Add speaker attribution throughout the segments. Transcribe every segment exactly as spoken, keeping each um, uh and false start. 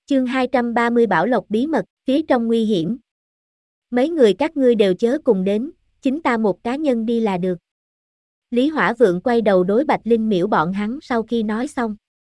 Speaker 1: Chương hai trăm ba mươi Bảo Lộc bí mật, phía trong nguy hiểm. Mấy người các ngươi đều chớ cùng đến, chính ta một cá nhân đi là được. Lý Hỏa Vượng quay đầu đối Bạch Linh Miễu bọn hắn sau khi nói xong.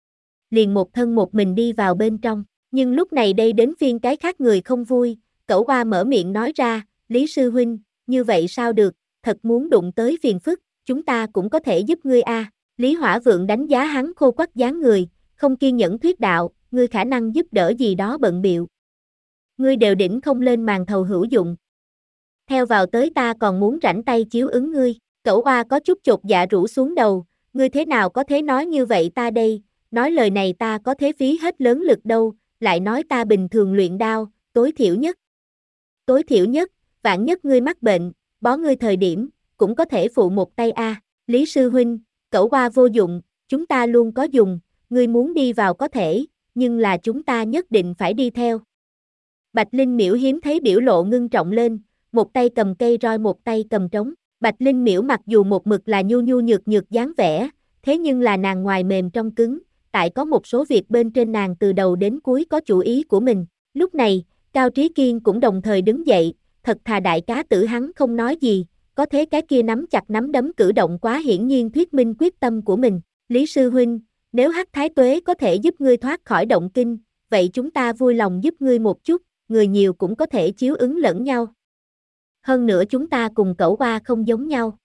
Speaker 1: Liền một thân một mình đi vào bên trong, nhưng lúc này đây đến phiên cái khác người không vui, Cẩu Oa mở miệng nói ra, Lý Sư Huynh, như vậy sao được, thật muốn đụng tới phiền phức, chúng ta cũng có thể giúp ngươi a. À. Lý Hỏa Vượng đánh giá hắn khô quắt dáng người, không kiên nhẫn thuyết đạo, ngươi khả năng giúp đỡ gì đó bận biệu. Ngươi đều đỉnh không lên màn thầu hữu dụng. Theo vào tới ta còn muốn rảnh tay chiếu ứng ngươi, Cẩu Oa có chút chột dạ rũ xuống đầu, ngươi thế nào có thể nói như vậy ta đây, nói lời này ta có thế phí hết lớn lực đâu, lại nói ta bình thường luyện đao, tối thiểu nhất. Tối thiểu nhất, vạn nhất ngươi mắc bệnh, bó ngươi thời điểm, cũng có thể phụ một tay a. À. Lý Sư Huynh, Cẩu Oa vô dụng, chúng ta luôn có dùng, ngươi muốn đi vào có thể, nhưng là chúng ta nhất định phải đi theo. Bạch Linh Miễu hiếm thấy biểu lộ ngưng trọng lên, một tay cầm cây roi một tay cầm trống. Bạch Linh Miễu mặc dù một mực là nhu nhu nhược nhược dáng vẻ, thế nhưng là nàng ngoài mềm trong cứng, tại có một số việc bên trên nàng từ đầu đến cuối có chủ ý của mình. Lúc này, Cao Trí Kiên cũng đồng thời đứng dậy, thật thà đại cá tử hắn không nói gì, có thế cái kia nắm chặt nắm đấm cử động quá hiển nhiên thuyết minh quyết tâm của mình. Lý Sư Huynh, nếu Hắc Thái Tuế có thể giúp ngươi thoát khỏi động kinh, vậy chúng ta vui lòng giúp ngươi một chút, người nhiều cũng có thể chiếu ứng lẫn nhau. Hơn nữa chúng ta cùng Cẩu Oa không giống nhau.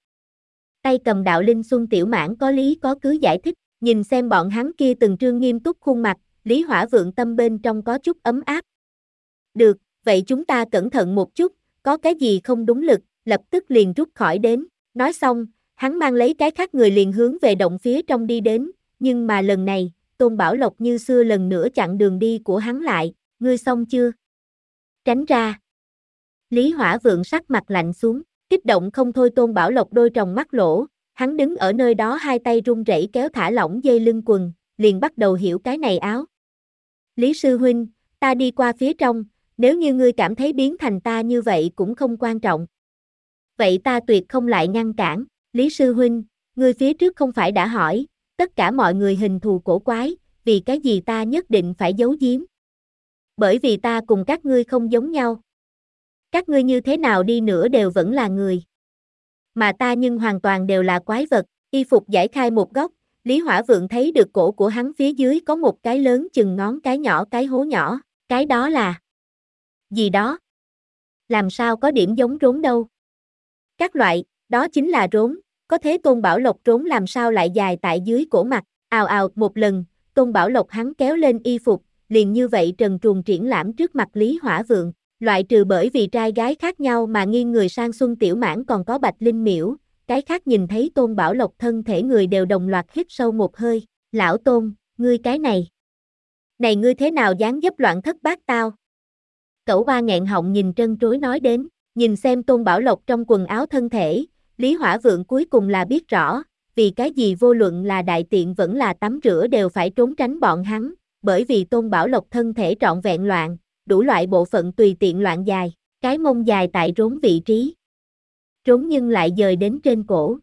Speaker 1: Tay cầm đạo Linh Xuân Tiểu Mãn có lý có cứ giải thích, nhìn xem bọn hắn kia từng trương nghiêm túc khuôn mặt, Lý Hỏa Vượng tâm bên trong có chút ấm áp. Được, vậy chúng ta cẩn thận một chút, có cái gì không đúng lực, lập tức liền rút khỏi đến. Nói xong, hắn mang lấy cái khác người liền hướng về động phía trong đi đến, nhưng mà lần này, Tôn Bảo Lộc như xưa lần nữa chặn đường đi của hắn lại, ngươi xong chưa? Tránh ra. Lý Hỏa Vượng sắc mặt lạnh xuống, kích động không thôi. Tôn Bảo Lộc đôi tròng mắt lỗ, hắn đứng ở nơi đó hai tay run rẩy kéo thả lỏng dây lưng quần, liền bắt đầu hiểu cái này áo. Lý Sư Huynh, ta đi qua phía trong, nếu như ngươi cảm thấy biến thành ta như vậy cũng không quan trọng. Vậy ta tuyệt không lại ngăn cản. Lý Sư Huynh, ngươi phía trước không phải đã hỏi, tất cả mọi người hình thù cổ quái, vì cái gì ta nhất định phải giấu giếm? Bởi vì ta cùng các ngươi không giống nhau. Các ngươi như thế nào đi nữa đều vẫn là người. Mà ta nhưng hoàn toàn đều là quái vật. Y phục giải khai một góc, Lý Hỏa Vượng thấy được cổ của hắn phía dưới có một cái lớn chừng ngón cái nhỏ cái hố nhỏ, cái đó là gì đó? Làm sao có điểm giống rốn đâu? Các loại, đó chính là rốn, có thế Tôn Bảo Lộc rốn làm sao lại dài tại dưới cổ mặt, ào ào một lần, Tôn Bảo Lộc hắn kéo lên y phục, liền như vậy trần truồng triển lãm trước mặt Lý Hỏa Vượng, loại trừ bởi vì trai gái khác nhau mà nghiêng người sang Xuân Tiểu Mãn còn có Bạch Linh Miễu, cái khác nhìn thấy Tôn Bảo Lộc thân thể người đều đồng loạt hít sâu một hơi, lão Tôn, ngươi cái này, này ngươi thế nào dáng dấp loạn thất bát tao? Cẩu Oa nghẹn họng nhìn trân trối nói đến, nhìn xem Tôn Bảo Lộc trong quần áo thân thể, Lý Hỏa Vượng cuối cùng là biết rõ, vì cái gì vô luận là đại tiện vẫn là tắm rửa đều phải trốn tránh bọn hắn, bởi vì Tôn Bảo Lộc thân thể trọn vẹn loạn, đủ loại bộ phận tùy tiện loạn dài, cái mông dài tại rốn vị trí. Trốn nhưng lại dời đến trên cổ.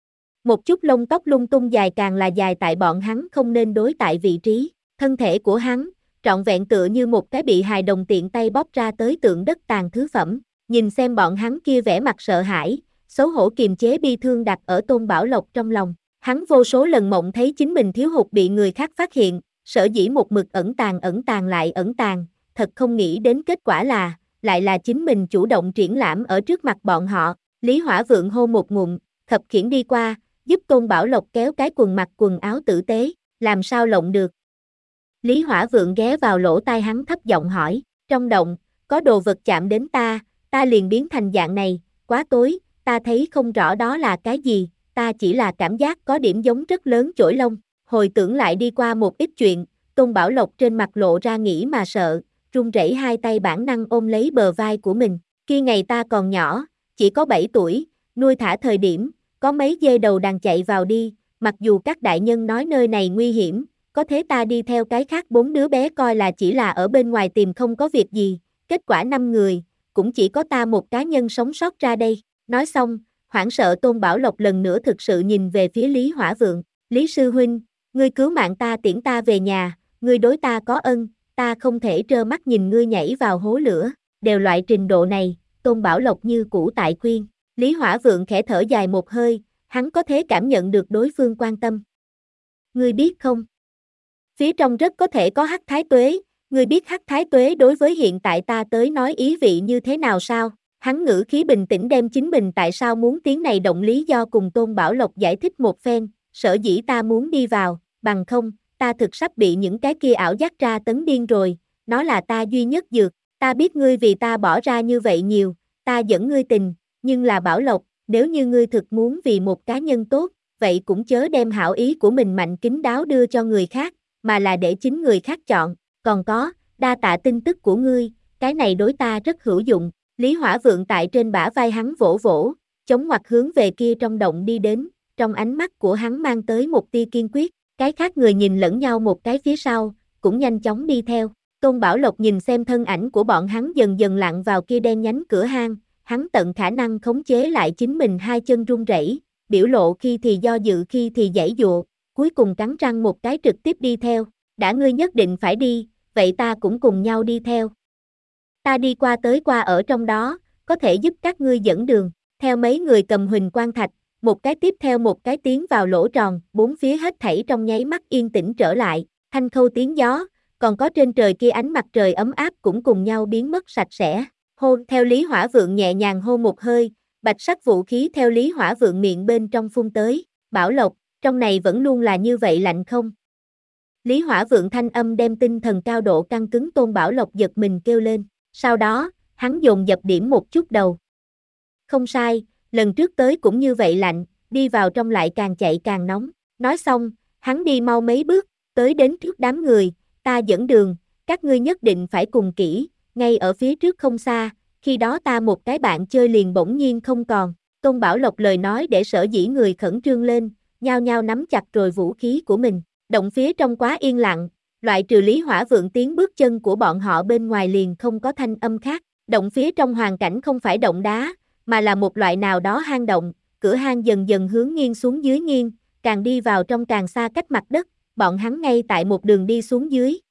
Speaker 1: Một chút lông tóc lung tung dài càng là dài tại bọn hắn không nên đối tại vị trí, thân thể của hắn, trọn vẹn tựa như một cái bị hài đồng tiện tay bóp ra tới tượng đất tàn thứ phẩm, nhìn xem bọn hắn kia vẻ mặt sợ hãi, xấu hổ kiềm chế bi thương đặt ở Tôn Bảo Lộc trong lòng, hắn vô số lần mộng thấy chính mình thiếu hụt bị người khác phát hiện, sở dĩ một mực ẩn tàng ẩn tàng lại ẩn tàng, thật không nghĩ đến kết quả là, lại là chính mình chủ động triển lãm ở trước mặt bọn họ. Lý Hỏa Vượng hô một ngụm, khập khiễng đi qua, giúp Tôn Bảo Lộc kéo cái quần mặc quần áo tử tế, làm sao lộng được? Lý Hỏa Vượng ghé vào lỗ tai hắn thấp giọng hỏi, trong động, có đồ vật chạm đến ta, ta liền biến thành dạng này, quá tối, ta thấy không rõ đó là cái gì, ta chỉ là cảm giác có điểm giống rất lớn chổi lông, hồi tưởng lại đi qua một ít chuyện, Tôn Bảo Lộc trên mặt lộ ra nghĩ mà sợ, run rẩy hai tay bản năng ôm lấy bờ vai của mình, khi ngày ta còn nhỏ, chỉ có bảy tuổi, nuôi thả thời điểm, có mấy dê đầu đàn chạy vào đi, mặc dù các đại nhân nói nơi này nguy hiểm, có thế ta đi theo cái khác bốn đứa bé coi là chỉ là ở bên ngoài tìm không có việc gì, kết quả năm người, cũng chỉ có ta một cá nhân sống sót ra đây. Nói xong, hoảng sợ Tôn Bảo Lộc lần nữa thực sự nhìn về phía Lý Hỏa Vượng, Lý Sư Huynh, ngươi cứu mạng ta tiễn ta về nhà, ngươi đối ta có ân, ta không thể trơ mắt nhìn ngươi nhảy vào hố lửa, đều loại trình độ này, Tôn Bảo Lộc như cũ tại khuyên. Lý Hỏa Vượng khẽ thở dài một hơi, hắn có thể cảm nhận được đối phương quan tâm. Ngươi biết không? Phía trong rất có thể có Hắc Thái Tuế, ngươi biết Hắc Thái Tuế đối với hiện tại ta tới nói ý vị như thế nào sao? Hắn ngữ khí bình tĩnh đem chính mình tại sao muốn tiếng này động lý do cùng Tôn Bảo Lộc giải thích một phen, sở dĩ ta muốn đi vào, bằng không, ta thực sắp bị những cái kia ảo giác tra tấn điên rồi, nó là ta duy nhất dược, ta biết ngươi vì ta bỏ ra như vậy nhiều, ta dẫn ngươi tình, nhưng là Bảo Lộc, nếu như ngươi thực muốn vì một cá nhân tốt, vậy cũng chớ đem hảo ý của mình mạnh kín đáo đưa cho người khác, mà là để chính người khác chọn, còn có, đa tạ tin tức của ngươi, cái này đối ta rất hữu dụng. Lý Hỏa Vượng tại trên bả vai hắn vỗ vỗ, chống ngoặt hướng về kia trong động đi đến, trong ánh mắt của hắn mang tới một tia kiên quyết, cái khác người nhìn lẫn nhau một cái phía sau, cũng nhanh chóng đi theo. Tôn Bảo Lộc nhìn xem thân ảnh của bọn hắn dần dần lặn vào kia đen nhánh cửa hang, hắn tận khả năng khống chế lại chính mình hai chân run rẩy, biểu lộ khi thì do dự khi thì giãy giụa, cuối cùng cắn răng một cái trực tiếp đi theo, đã ngươi nhất định phải đi, vậy ta cũng cùng nhau đi theo. Ta đi qua tới qua ở trong đó, có thể giúp các ngươi dẫn đường, theo mấy người cầm huỳnh quang thạch, một cái tiếp theo một cái tiến vào lỗ tròn, bốn phía hết thảy trong nháy mắt yên tĩnh trở lại, thanh khâu tiếng gió, còn có trên trời kia ánh mặt trời ấm áp cũng cùng nhau biến mất sạch sẽ. Hô, theo Lý Hỏa Vượng nhẹ nhàng hô một hơi, bạch sắc vũ khí theo Lý Hỏa Vượng miệng bên trong phun tới, Bảo Lộc, trong này vẫn luôn là như vậy lạnh không? Lý Hỏa Vượng thanh âm đem tinh thần cao độ căng cứng Tôn Bảo Lộc giật mình kêu lên, sau đó, hắn dồn dập điểm một chút đầu. Không sai, lần trước tới cũng như vậy lạnh, đi vào trong lại càng chạy càng nóng, nói xong, hắn đi mau mấy bước, tới đến trước đám người, ta dẫn đường, các ngươi nhất định phải cùng kỹ, ngay ở phía trước không xa, khi đó ta một cái bạn chơi liền bỗng nhiên không còn, Tôn Bảo Lộc lời nói để sở dĩ người khẩn trương lên, nhao nhao nắm chặt rồi vũ khí của mình, động phía trong quá yên lặng, loại trừ Lý Hỏa Vượng tiếng bước chân của bọn họ bên ngoài liền không có thanh âm khác, động phía trong hoàn cảnh không phải động đá, mà là một loại nào đó hang động, cửa hang dần dần hướng nghiêng xuống dưới nghiêng, càng đi vào trong càng xa cách mặt đất, bọn hắn ngay tại một đường đi xuống dưới,